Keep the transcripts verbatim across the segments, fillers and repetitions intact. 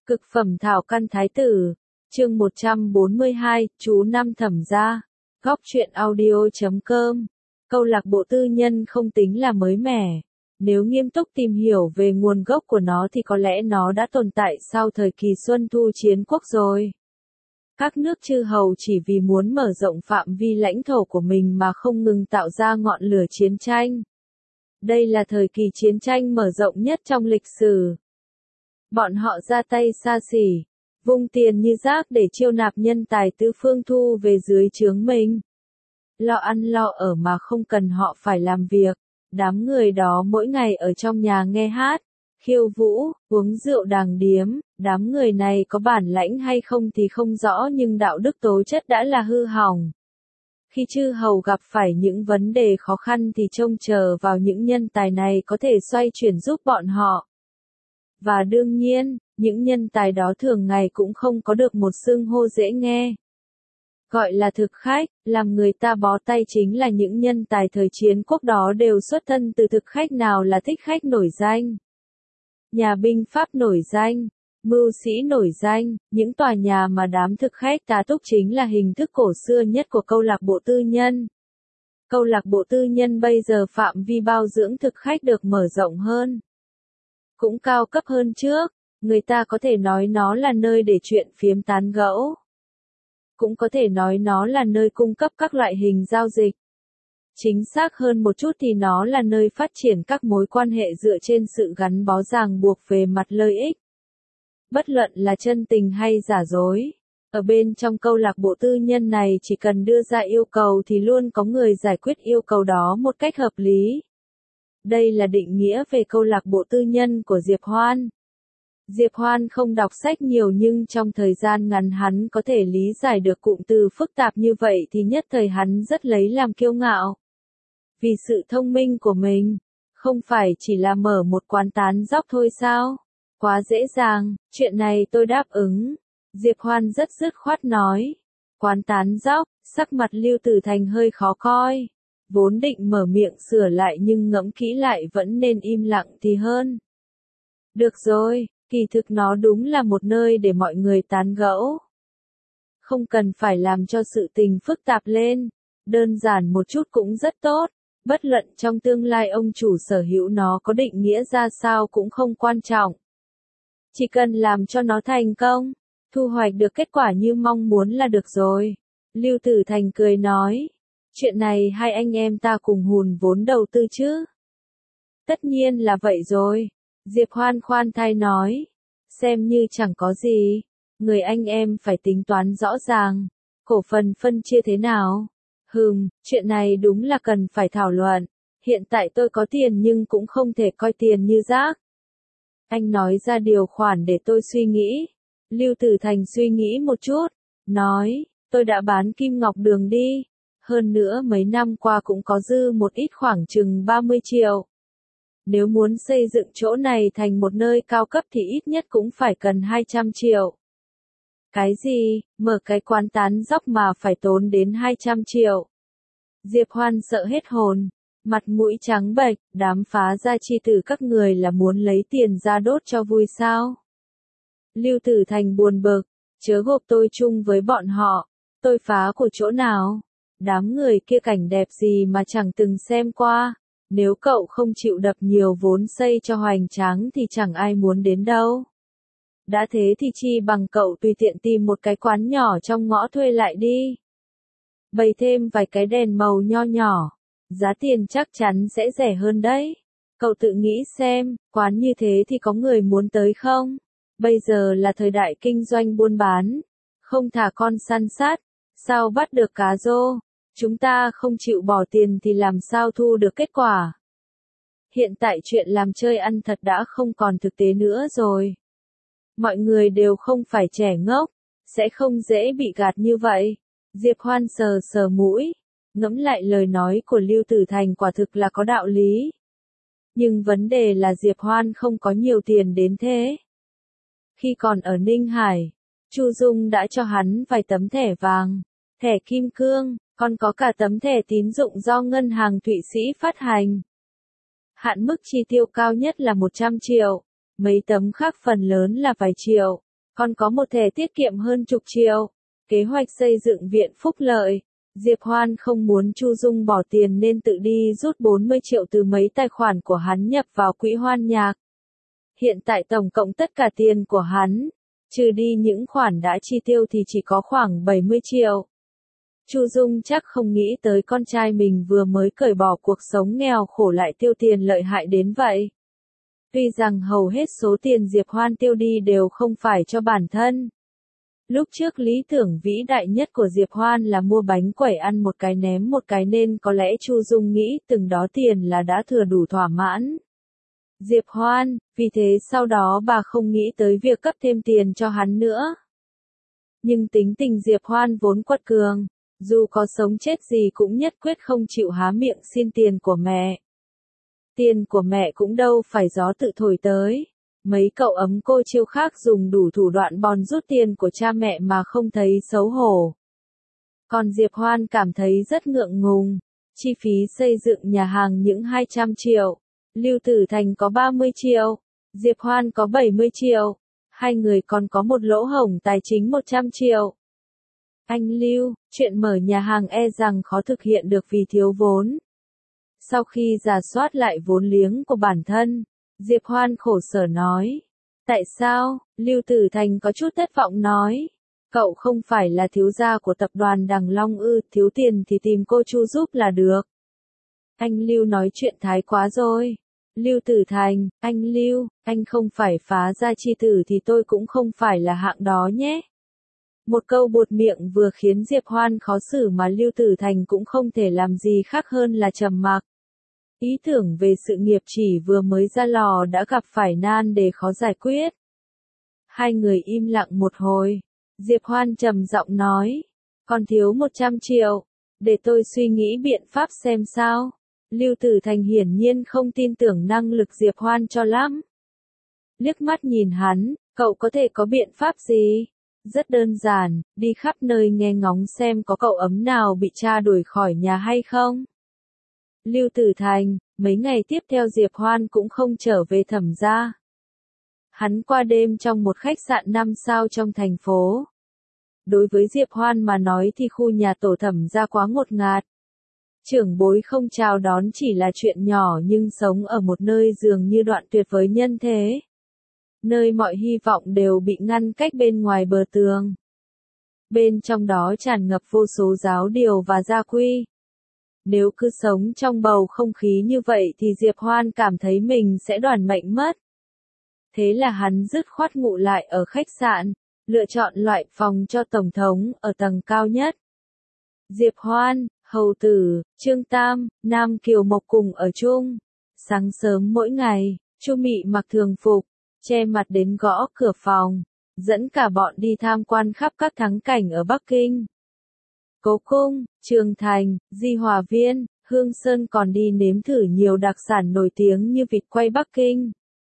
Cực phẩm thảo căn thái tử, chương một trăm bốn mươi hai, chú năm thẩm gia, góc truyện audio.com. Câu lạc bộ tư nhân không tính là mới mẻ. Nếu nghiêm túc tìm hiểu về nguồn gốc của nó thì có lẽ nó đã tồn tại sau thời kỳ Xuân Thu Chiến Quốc rồi. Các nước chư hầu chỉ vì muốn mở rộng phạm vi lãnh thổ của mình mà không ngừng tạo ra ngọn lửa chiến tranh. Đây là thời kỳ chiến tranh mở rộng nhất trong lịch sử. Bọn họ ra tay xa xỉ, vung tiền như rác để chiêu nạp nhân tài tứ phương thu về dưới trướng mình. Lo ăn lo ở mà không cần họ phải làm việc. Đám người đó mỗi ngày ở trong nhà nghe hát, khiêu vũ, uống rượu đàng điếm. Đám người này có bản lãnh hay không thì không rõ nhưng đạo đức tố chất đã là hư hỏng. Khi chư hầu gặp phải những vấn đề khó khăn thì trông chờ vào những nhân tài này có thể xoay chuyển giúp bọn họ. Và đương nhiên, những nhân tài đó thường ngày cũng không có được một xưng hô dễ nghe. Gọi là thực khách, làm người ta bó tay chính là những nhân tài thời chiến quốc đó đều xuất thân từ thực khách nào là thích khách nổi danh. Nhà binh pháp nổi danh, mưu sĩ nổi danh, những tòa nhà mà đám thực khách tá túc chính là hình thức cổ xưa nhất của câu lạc bộ tư nhân. Câu lạc bộ tư nhân bây giờ phạm vi bao dưỡng thực khách được mở rộng hơn. Cũng cao cấp hơn trước, người ta có thể nói nó là nơi để chuyện phiếm tán gẫu. Cũng có thể nói nó là nơi cung cấp các loại hình giao dịch. Chính xác hơn một chút thì nó là nơi phát triển các mối quan hệ dựa trên sự gắn bó ràng buộc về mặt lợi ích. Bất luận là chân tình hay giả dối, ở bên trong câu lạc bộ tư nhân này chỉ cần đưa ra yêu cầu thì luôn có người giải quyết yêu cầu đó một cách hợp lý. Đây là định nghĩa về câu lạc bộ tư nhân của Diệp Hoan. Diệp Hoan không đọc sách nhiều nhưng trong thời gian ngắn hắn có thể lý giải được cụm từ phức tạp như vậy thì nhất thời hắn rất lấy làm kiêu ngạo. Vì sự thông minh của mình, không phải chỉ là mở một quán tán dóc thôi sao? Quá dễ dàng, chuyện này tôi đáp ứng. Diệp Hoan rất dứt khoát nói. Quán tán dóc, sắc mặt Lưu Tử Thành hơi khó coi. Vốn định mở miệng sửa lại nhưng ngẫm kỹ lại vẫn nên im lặng thì hơn. Được rồi, kỳ thực nó đúng là một nơi để mọi người tán gẫu. Không cần phải làm cho sự tình phức tạp lên, đơn giản một chút cũng rất tốt. Bất luận trong tương lai ông chủ sở hữu nó có định nghĩa ra sao cũng không quan trọng. Chỉ cần làm cho nó thành công, thu hoạch được kết quả như mong muốn là được rồi. Lưu Tử Thành cười nói. Chuyện này hai anh em ta cùng hùn vốn đầu tư chứ? Tất nhiên là vậy rồi. Diệp Hoan khoan thai nói. Xem như chẳng có gì. Người anh em phải tính toán rõ ràng. Cổ phần phân chia thế nào? Hừm, chuyện này đúng là cần phải thảo luận. Hiện tại tôi có tiền nhưng cũng không thể coi tiền như rác. Anh nói ra điều khoản để tôi suy nghĩ. Lưu Tử Thành suy nghĩ một chút. Nói, tôi đã bán Kim Ngọc Đường đi. Hơn nữa mấy năm qua cũng có dư một ít khoảng chừng ba mươi triệu. Nếu muốn xây dựng chỗ này thành một nơi cao cấp thì ít nhất cũng phải cần hai trăm triệu. Cái gì, mở cái quán tán dóc mà phải tốn đến hai trăm triệu. Diệp Hoan sợ hết hồn, mặt mũi trắng bệch, đám phá gia chi tử các người là muốn lấy tiền ra đốt cho vui sao? Lưu Tử Thành buồn bực, chớ gộp tôi chung với bọn họ, tôi phá của chỗ nào? Đám người kia cảnh đẹp gì mà chẳng từng xem qua, nếu cậu không chịu đập nhiều vốn xây cho hoành tráng thì chẳng ai muốn đến đâu. Đã thế thì chi bằng cậu tùy tiện tìm một cái quán nhỏ trong ngõ thuê lại đi. Bày thêm vài cái đèn màu nho nhỏ, giá tiền chắc chắn sẽ rẻ hơn đấy. Cậu tự nghĩ xem, quán như thế thì có người muốn tới không? Bây giờ là thời đại kinh doanh buôn bán, không thả con săn sát, sao bắt được cá rô? Chúng ta không chịu bỏ tiền thì làm sao thu được kết quả? Hiện tại chuyện làm chơi ăn thật đã không còn thực tế nữa rồi. Mọi người đều không phải trẻ ngốc, sẽ không dễ bị gạt như vậy. Diệp Hoan sờ sờ mũi, ngẫm lại lời nói của Lưu Tử Thành quả thực là có đạo lý. Nhưng vấn đề là Diệp Hoan không có nhiều tiền đến thế. Khi còn ở Ninh Hải, Chu Dung đã cho hắn vài tấm thẻ vàng, thẻ kim cương, còn có cả tấm thẻ tín dụng do ngân hàng Thụy Sĩ phát hành. Hạn mức chi tiêu cao nhất là một trăm triệu, mấy tấm khác phần lớn là vài triệu. Còn có một thẻ tiết kiệm hơn chục triệu. Kế hoạch xây dựng viện phúc lợi. Diệp Hoan không muốn Chu Dung bỏ tiền nên tự đi rút bốn mươi triệu từ mấy tài khoản của hắn nhập vào quỹ hoan nhạc. Hiện tại tổng cộng tất cả tiền của hắn, trừ đi những khoản đã chi tiêu thì chỉ có khoảng bảy mươi triệu. Chu Dung chắc không nghĩ tới con trai mình vừa mới cởi bỏ cuộc sống nghèo khổ lại tiêu tiền lợi hại đến vậy. Tuy rằng hầu hết số tiền Diệp Hoan tiêu đi đều không phải cho bản thân. Lúc trước lý tưởng vĩ đại nhất của Diệp Hoan là mua bánh quẩy ăn một cái ném một cái nên có lẽ Chu Dung nghĩ từng đó tiền là đã thừa đủ thỏa mãn. Diệp Hoan, vì thế sau đó bà không nghĩ tới việc cấp thêm tiền cho hắn nữa. Nhưng tính tình Diệp Hoan vốn quật cường, dù có sống chết gì cũng nhất quyết không chịu há miệng xin tiền của mẹ. Tiền của mẹ cũng đâu phải gió tự thổi tới. Mấy cậu ấm cô chiêu khác dùng đủ thủ đoạn bòn rút tiền của cha mẹ mà không thấy xấu hổ. Còn Diệp Hoan cảm thấy rất ngượng ngùng. Chi phí xây dựng nhà hàng những hai trăm triệu. Lưu Tử Thành có ba mươi triệu. Diệp Hoan có bảy mươi triệu. Hai người còn có một lỗ hổng tài chính một trăm triệu. Anh Lưu, chuyện mở nhà hàng e rằng khó thực hiện được vì thiếu vốn. Sau khi rà soát lại vốn liếng của bản thân, Diệp Hoan khổ sở nói. Tại sao? Lưu Tử Thành có chút thất vọng nói. Cậu không phải là thiếu gia của tập đoàn Đằng Long ư, thiếu tiền thì tìm cô Chu giúp là được. Anh Lưu nói chuyện thái quá rồi. Lưu Tử Thành, anh Lưu, anh không phải phá gia chi tử thì tôi cũng không phải là hạng đó nhé. Một câu buột miệng vừa khiến Diệp Hoan khó xử mà Lưu Tử Thành cũng không thể làm gì khác hơn là trầm mặc. Ý tưởng về sự nghiệp chỉ vừa mới ra lò đã gặp phải nan đề khó giải quyết. Hai người im lặng một hồi. Diệp Hoan trầm giọng nói. Còn thiếu một trăm triệu. Để tôi suy nghĩ biện pháp xem sao. Lưu Tử Thành hiển nhiên không tin tưởng năng lực Diệp Hoan cho lắm. Liếc mắt nhìn hắn, cậu có thể có biện pháp gì? Rất đơn giản, đi khắp nơi nghe ngóng xem có cậu ấm nào bị cha đuổi khỏi nhà hay không. Lưu Tử Thành, mấy ngày tiếp theo Diệp Hoan cũng không trở về Thẩm gia. Hắn qua đêm trong một khách sạn năm sao trong thành phố. Đối với Diệp Hoan mà nói thì khu nhà tổ Thẩm gia quá ngột ngạt. Trưởng bối không chào đón chỉ là chuyện nhỏ nhưng sống ở một nơi dường như đoạn tuyệt với nhân thế. Nơi mọi hy vọng đều bị ngăn cách bên ngoài bờ tường. Bên trong đó tràn ngập vô số giáo điều và gia quy. Nếu cứ sống trong bầu không khí như vậy thì Diệp Hoan cảm thấy mình sẽ đoản mệnh mất. Thế là hắn dứt khoát ngủ lại ở khách sạn, lựa chọn loại phòng cho Tổng thống ở tầng cao nhất. Diệp Hoan, Hầu Tử, Trương Tam, Nam Kiều Mộc cùng ở chung. Sáng sớm mỗi ngày, Chu Mị mặc thường phục, che mặt đến gõ cửa phòng, dẫn cả bọn đi tham quan khắp các thắng cảnh ở Bắc Kinh. Cố Cung, Trường Thành, Di Hòa Viên, Hương Sơn còn đi nếm thử nhiều đặc sản nổi tiếng như vịt quay Bắc Kinh,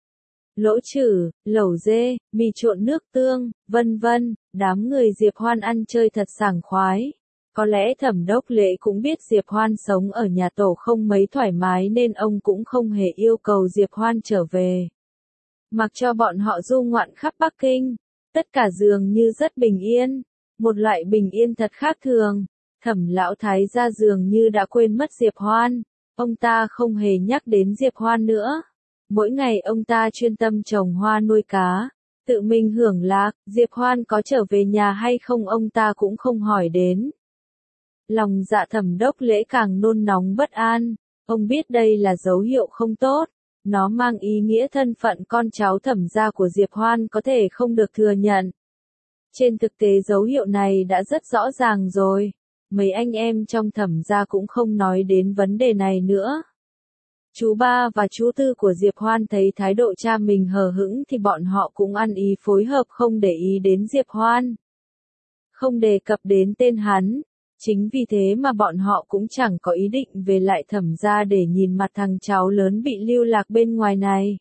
lỗ chử, lẩu dê, mì trộn nước tương, vân vân. Đám người Diệp Hoan ăn chơi thật sảng khoái. Có lẽ Thẩm Đốc Lễ cũng biết Diệp Hoan sống ở nhà tổ không mấy thoải mái nên ông cũng không hề yêu cầu Diệp Hoan trở về. Mặc cho bọn họ du ngoạn khắp Bắc Kinh, tất cả dường như rất bình yên, một loại bình yên thật khác thường. Thẩm lão thái gia dường như đã quên mất Diệp Hoan, ông ta không hề nhắc đến Diệp Hoan nữa. Mỗi ngày ông ta chuyên tâm trồng hoa nuôi cá, tự mình hưởng lạc, Diệp Hoan có trở về nhà hay không ông ta cũng không hỏi đến. Lòng dạ Thẩm Đốc Lễ càng nôn nóng bất an, ông biết đây là dấu hiệu không tốt. Nó mang ý nghĩa thân phận con cháu Thẩm gia của Diệp Hoan có thể không được thừa nhận. Trên thực tế dấu hiệu này đã rất rõ ràng rồi. Mấy anh em trong Thẩm gia cũng không nói đến vấn đề này nữa. Chú ba và chú tư của Diệp Hoan thấy thái độ cha mình hờ hững thì bọn họ cũng ăn ý phối hợp không để ý đến Diệp Hoan. Không đề cập đến tên hắn. Chính vì thế mà bọn họ cũng chẳng có ý định về lại Thẩm gia để nhìn mặt thằng cháu lớn bị lưu lạc bên ngoài này.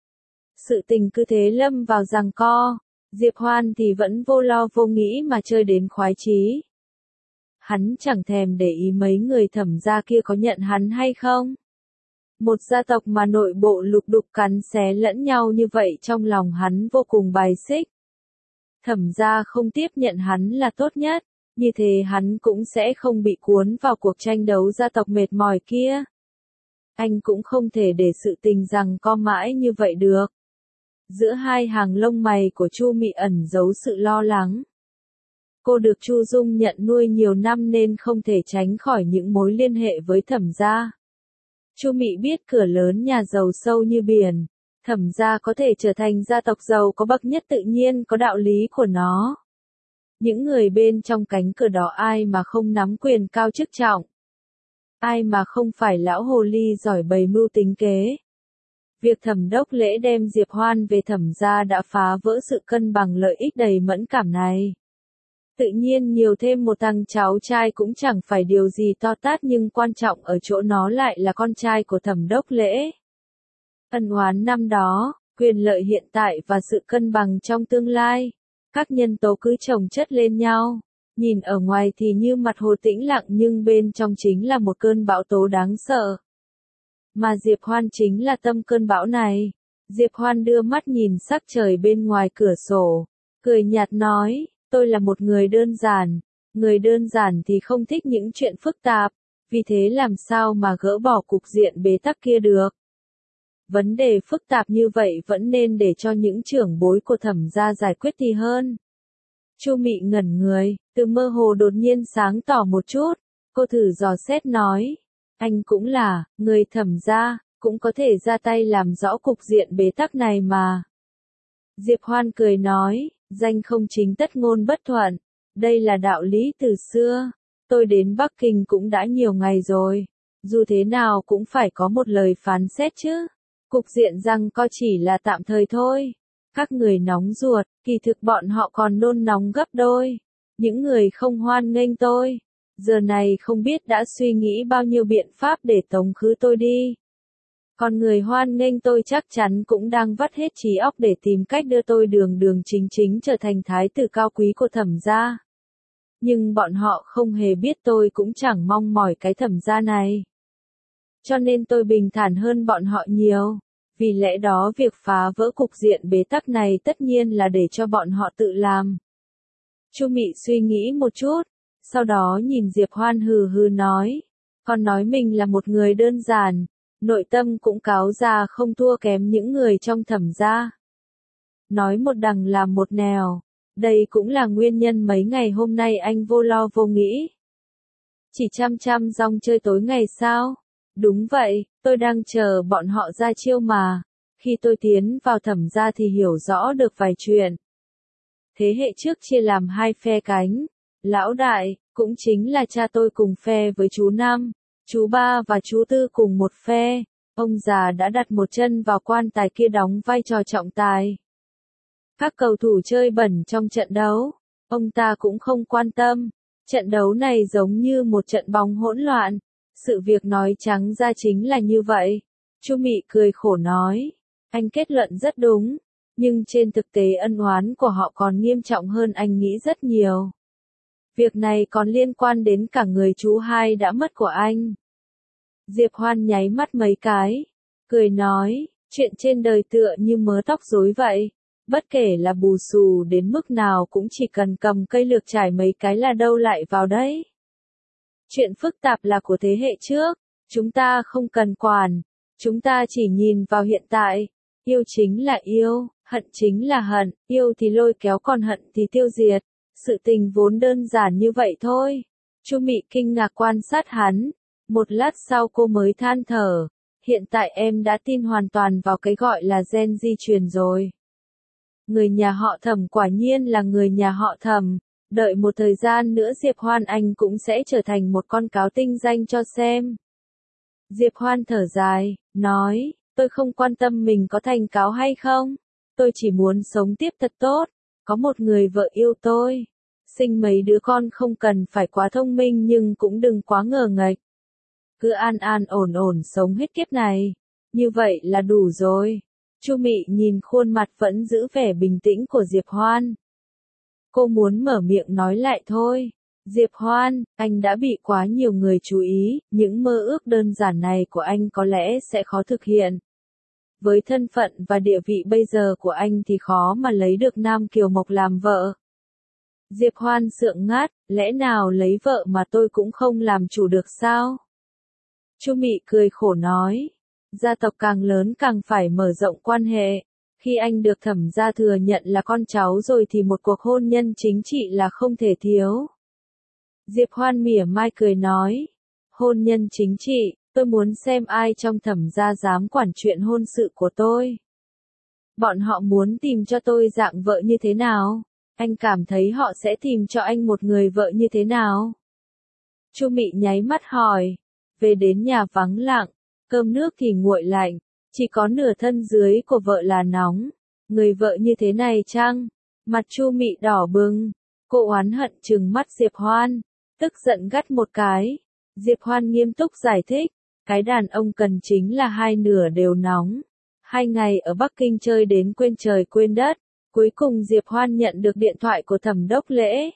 Sự tình cứ thế lâm vào giằng co, Diệp Hoan thì vẫn vô lo vô nghĩ mà chơi đến khoái chí. Hắn chẳng thèm để ý mấy người Thẩm gia kia có nhận hắn hay không. Một gia tộc mà nội bộ lục đục cắn xé lẫn nhau như vậy trong lòng hắn vô cùng bài xích. Thẩm gia không tiếp nhận hắn là tốt nhất, như thế hắn cũng sẽ không bị cuốn vào cuộc tranh đấu gia tộc mệt mỏi kia. Anh cũng không thể để sự tình rằng co mãi như vậy được. Giữa hai hàng lông mày của Chu Mị ẩn giấu sự lo lắng. Cô được Chu Dung nhận nuôi nhiều năm nên không thể tránh khỏi những mối liên hệ với Thẩm gia. Chu Mị biết cửa lớn nhà giàu sâu như biển, Thẩm gia có thể trở thành gia tộc giàu có bậc nhất tự nhiên có đạo lý của nó. Những người bên trong cánh cửa đó ai mà không nắm quyền cao chức trọng. Ai mà không phải lão hồ ly giỏi bày mưu tính kế. Việc Thẩm Đốc Lễ đem Diệp Hoan về Thẩm gia đã phá vỡ sự cân bằng lợi ích đầy mẫn cảm này. Tự nhiên nhiều thêm một thằng cháu trai cũng chẳng phải điều gì to tát nhưng quan trọng ở chỗ nó lại là con trai của Thẩm Đốc Lễ. Ân oán năm đó, quyền lợi hiện tại và sự cân bằng trong tương lai. Các nhân tố cứ chồng chất lên nhau. Nhìn ở ngoài thì như mặt hồ tĩnh lặng nhưng bên trong chính là một cơn bão tố đáng sợ. Mà Diệp Hoan chính là tâm cơn bão này. Diệp Hoan đưa mắt nhìn sắc trời bên ngoài cửa sổ. Cười nhạt nói, tôi là một người đơn giản. Người đơn giản thì không thích những chuyện phức tạp. Vì thế làm sao mà gỡ bỏ cục diện bế tắc kia được. Vấn đề phức tạp như vậy vẫn nên để cho những trưởng bối của Thẩm gia giải quyết thì hơn. Chu Mị ngẩn người, từ mơ hồ đột nhiên sáng tỏ một chút, cô thử dò xét nói, anh cũng là, người Thẩm gia, cũng có thể ra tay làm rõ cục diện bế tắc này mà. Diệp Hoan cười nói, danh không chính tất ngôn bất thuận, đây là đạo lý từ xưa, tôi đến Bắc Kinh cũng đã nhiều ngày rồi, dù thế nào cũng phải có một lời phán xét chứ. Cục diện rằng co chỉ là tạm thời thôi. Các người nóng ruột, kỳ thực bọn họ còn nôn nóng gấp đôi. Những người không hoan nghênh tôi, giờ này không biết đã suy nghĩ bao nhiêu biện pháp để tống khứ tôi đi. Còn người hoan nghênh tôi chắc chắn cũng đang vắt hết trí óc để tìm cách đưa tôi đường đường chính chính trở thành thái tử cao quý của Thẩm gia. Nhưng bọn họ không hề biết tôi cũng chẳng mong mỏi cái Thẩm gia này. Cho nên tôi bình thản hơn bọn họ nhiều. Vì lẽ đó việc phá vỡ cục diện bế tắc này tất nhiên là để cho bọn họ tự làm. Chu Mị suy nghĩ một chút, sau đó nhìn Diệp Hoan hừ hừ nói, còn nói mình là một người đơn giản, nội tâm cũng cáo già không thua kém những người trong Thẩm gia. Nói một đằng làm một nẻo, đây cũng là nguyên nhân mấy ngày hôm nay anh vô lo vô nghĩ. Chỉ chăm chăm rong chơi tối ngày sao? Đúng vậy, tôi đang chờ bọn họ ra chiêu mà. Khi tôi tiến vào Thẩm gia thì hiểu rõ được vài chuyện. Thế hệ trước chia làm hai phe cánh. Lão đại, cũng chính là cha tôi cùng phe với chú Năm, chú Ba và chú Tư cùng một phe. Ông già đã đặt một chân vào quan tài kia đóng vai trò trọng tài. Các cầu thủ chơi bẩn trong trận đấu, ông ta cũng không quan tâm. Trận đấu này giống như một trận bóng hỗn loạn. Sự việc nói trắng ra chính là như vậy. Chu Mị cười khổ nói, anh kết luận rất đúng, nhưng trên thực tế ân oán của họ còn nghiêm trọng hơn anh nghĩ rất nhiều. Việc này còn liên quan đến cả người chú hai đã mất của anh. Diệp Hoan nháy mắt mấy cái, cười nói, chuyện trên đời tựa như mớ tóc rối vậy, bất kể là bù xù đến mức nào cũng chỉ cần cầm cây lược chải mấy cái là đâu lại vào đấy. Chuyện phức tạp là của thế hệ trước, chúng ta không cần quản, chúng ta chỉ nhìn vào hiện tại, yêu chính là yêu, hận chính là hận, yêu thì lôi kéo còn hận thì tiêu diệt, sự tình vốn đơn giản như vậy thôi. Chu Mị kinh ngạc quan sát hắn, một lát sau cô mới than thở, hiện tại em đã tin hoàn toàn vào cái gọi là gen di truyền rồi. Người nhà họ Thẩm quả nhiên là người nhà họ Thẩm. Đợi một thời gian nữa Diệp Hoan anh cũng sẽ trở thành một con cáo tinh danh cho xem. Diệp Hoan thở dài, nói, tôi không quan tâm mình có thành cáo hay không. Tôi chỉ muốn sống tiếp thật tốt, có một người vợ yêu tôi. Sinh mấy đứa con không cần phải quá thông minh nhưng cũng đừng quá ngờ nghệch. Cứ an an ổn ổn sống hết kiếp này. Như vậy là đủ rồi. Chu Mị nhìn khuôn mặt vẫn giữ vẻ bình tĩnh của Diệp Hoan. Cô muốn mở miệng nói lại thôi. Diệp Hoan, anh đã bị quá nhiều người chú ý, những mơ ước đơn giản này của anh có lẽ sẽ khó thực hiện. với thân phận và địa vị bây giờ của anh thì khó mà lấy được Nam Kiều Mộc làm vợ. Diệp Hoan sượng ngát, lẽ nào lấy vợ mà tôi cũng không làm chủ được sao? Chu Mị cười khổ nói, gia tộc càng lớn càng phải mở rộng quan hệ. Khi anh được Thẩm gia thừa nhận là con cháu rồi thì một cuộc hôn nhân chính trị là không thể thiếu. Diệp Hoan mỉa mai cười nói, hôn nhân chính trị, tôi muốn xem ai trong Thẩm gia dám quản chuyện hôn sự của tôi. Bọn họ muốn tìm cho tôi dạng vợ như thế nào? Anh cảm thấy họ sẽ tìm cho anh một người vợ như thế nào? Chu Mị nháy mắt hỏi, về đến nhà vắng lặng, cơm nước thì nguội lạnh, chỉ có nửa thân dưới của vợ là nóng. Người vợ như thế này chăng? Mặt Chu Mị đỏ bừng, cô oán hận trừng mắt Diệp Hoan, tức giận gắt một cái. Diệp Hoan nghiêm túc giải thích, cái đàn ông cần chính là hai nửa đều nóng. Hai ngày ở Bắc Kinh chơi đến quên trời quên đất, cuối cùng Diệp Hoan nhận được điện thoại của Thẩm Đốc Lễ.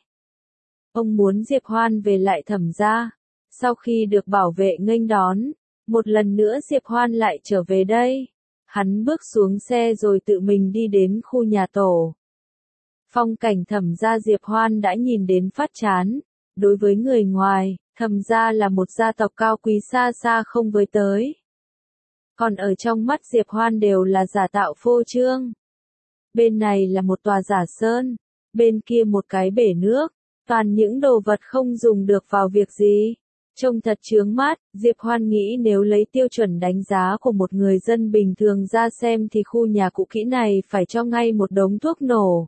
Ông muốn Diệp Hoan về lại Thẩm gia. Sau khi được bảo vệ nghênh đón, một lần nữa Diệp Hoan lại trở về đây. Hắn bước xuống xe rồi tự mình đi đến khu nhà tổ. Phong cảnh Thẩm gia Diệp Hoan đã nhìn đến phát chán. Đối với người ngoài, Thẩm gia là một gia tộc cao quý xa xa không với tới. Còn ở trong mắt Diệp Hoan đều là giả tạo phô trương. Bên này là một tòa giả sơn, bên kia một cái bể nước, toàn những đồ vật không dùng được vào việc gì. Trông thật chướng mắt, Diệp Hoan nghĩ nếu lấy tiêu chuẩn đánh giá của một người dân bình thường ra xem thì khu nhà cũ kỹ này phải cho ngay một đống thuốc nổ.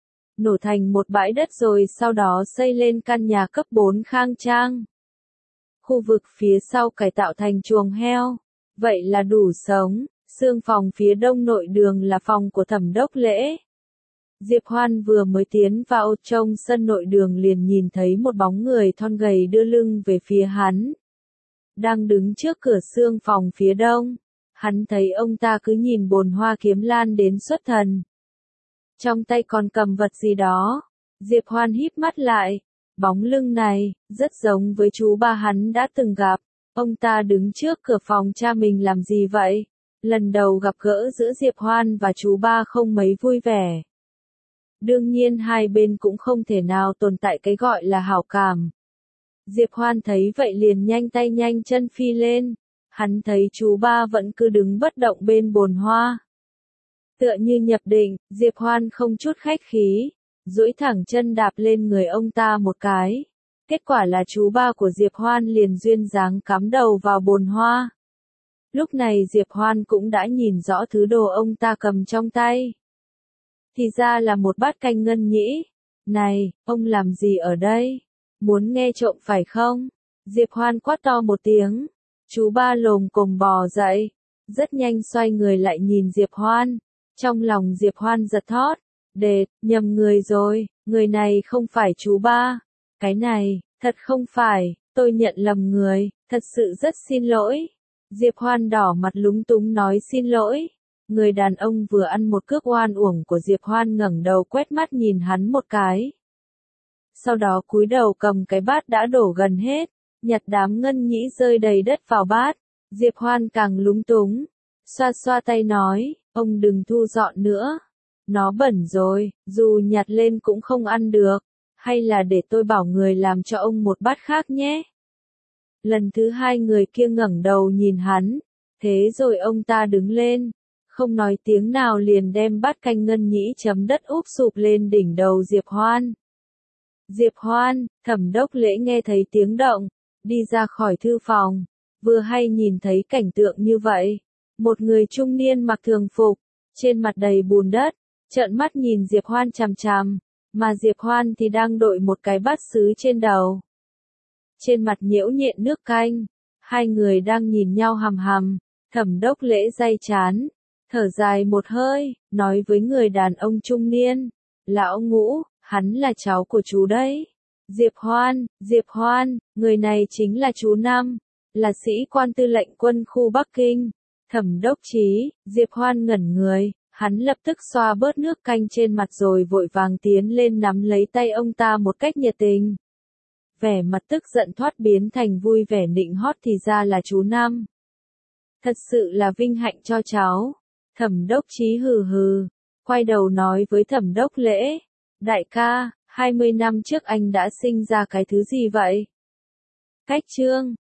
Nổ thành một bãi đất rồi sau đó xây lên căn nhà cấp bốn khang trang. Khu vực phía sau cải tạo thành chuồng heo, vậy là đủ sống. Xương phòng phía đông nội đường là phòng của Thẩm Đốc Lễ. Diệp Hoan vừa mới tiến vào trong sân nội đường liền nhìn thấy một bóng người thon gầy đưa lưng về phía hắn. Đang đứng trước cửa xương phòng phía đông. Hắn thấy ông ta cứ nhìn bồn hoa kiếm lan đến xuất thần. Trong tay còn cầm vật gì đó. Diệp Hoan híp mắt lại. Bóng lưng này, rất giống với chú ba hắn đã từng gặp. Ông ta đứng trước cửa phòng cha mình làm gì vậy? Lần đầu gặp gỡ giữa Diệp Hoan và chú ba không mấy vui vẻ. Đương nhiên hai bên cũng không thể nào tồn tại cái gọi là hảo cảm. Diệp Hoan thấy vậy liền nhanh tay nhanh chân phi lên. Hắn thấy chú ba vẫn cứ đứng bất động bên bồn hoa. Tựa như nhập định, Diệp Hoan không chút khách khí, duỗi thẳng chân đạp lên người ông ta một cái. Kết quả là chú ba của Diệp Hoan liền duyên dáng cắm đầu vào bồn hoa. Lúc này Diệp Hoan cũng đã nhìn rõ thứ đồ ông ta cầm trong tay. Thì ra là một bát canh ngân nhĩ. Này, ông làm gì ở đây? Muốn nghe trộm phải không? Diệp Hoan quát to một tiếng. Chú ba lồm cồm bò dậy. Rất nhanh xoay người lại nhìn Diệp Hoan. Trong lòng Diệp Hoan giật thót. Đệt, nhầm người rồi, người này không phải chú ba. Cái này, thật không phải, tôi nhận lầm người, thật sự rất xin lỗi. Diệp Hoan đỏ mặt lúng túng nói xin lỗi. Người đàn ông vừa ăn một cước oan uổng của Diệp Hoan ngẩng đầu quét mắt nhìn hắn một cái. Sau đó cúi đầu cầm cái bát đã đổ gần hết, nhặt đám ngân nhĩ rơi đầy đất vào bát. Diệp Hoan càng lúng túng, xoa xoa tay nói, ông đừng thu dọn nữa. Nó bẩn rồi, dù nhặt lên cũng không ăn được. Hay là để tôi bảo người làm cho ông một bát khác nhé. Lần thứ hai người kia ngẩng đầu nhìn hắn, thế rồi ông ta đứng lên, không nói tiếng nào liền đem bát canh ngân nhĩ chấm đất úp sụp lên đỉnh đầu Diệp Hoan. Diệp Hoan, Thẩm Đốc Lễ nghe thấy tiếng động, đi ra khỏi thư phòng, vừa hay nhìn thấy cảnh tượng như vậy. Một người trung niên mặc thường phục, trên mặt đầy bùn đất, trợn mắt nhìn Diệp Hoan chằm chằm, mà Diệp Hoan thì đang đội một cái bát sứ trên đầu. Trên mặt nhiễu nhện nước canh, hai người đang nhìn nhau hằm hằm, Thẩm Đốc Lễ day chán, thở dài một hơi, nói với người đàn ông trung niên, lão Ngũ, hắn là cháu của chú đấy. Diệp Hoan, Diệp Hoan, người này chính là chú Năm, là sĩ quan tư lệnh quân khu Bắc Kinh. Thẩm Đốc Chí, Diệp Hoan ngẩn người, hắn lập tức xoa bớt nước canh trên mặt rồi vội vàng tiến lên nắm lấy tay ông ta một cách nhiệt tình. Vẻ mặt tức giận thoát biến thành vui vẻ nịnh hót thì ra là chú Năm. Thật sự là vinh hạnh cho cháu. Thẩm đốc Chí hừ hừ, quay đầu nói với thẩm đốc Lễ, đại ca, hai mươi năm trước anh đã sinh ra cái thứ gì vậy? Cách chương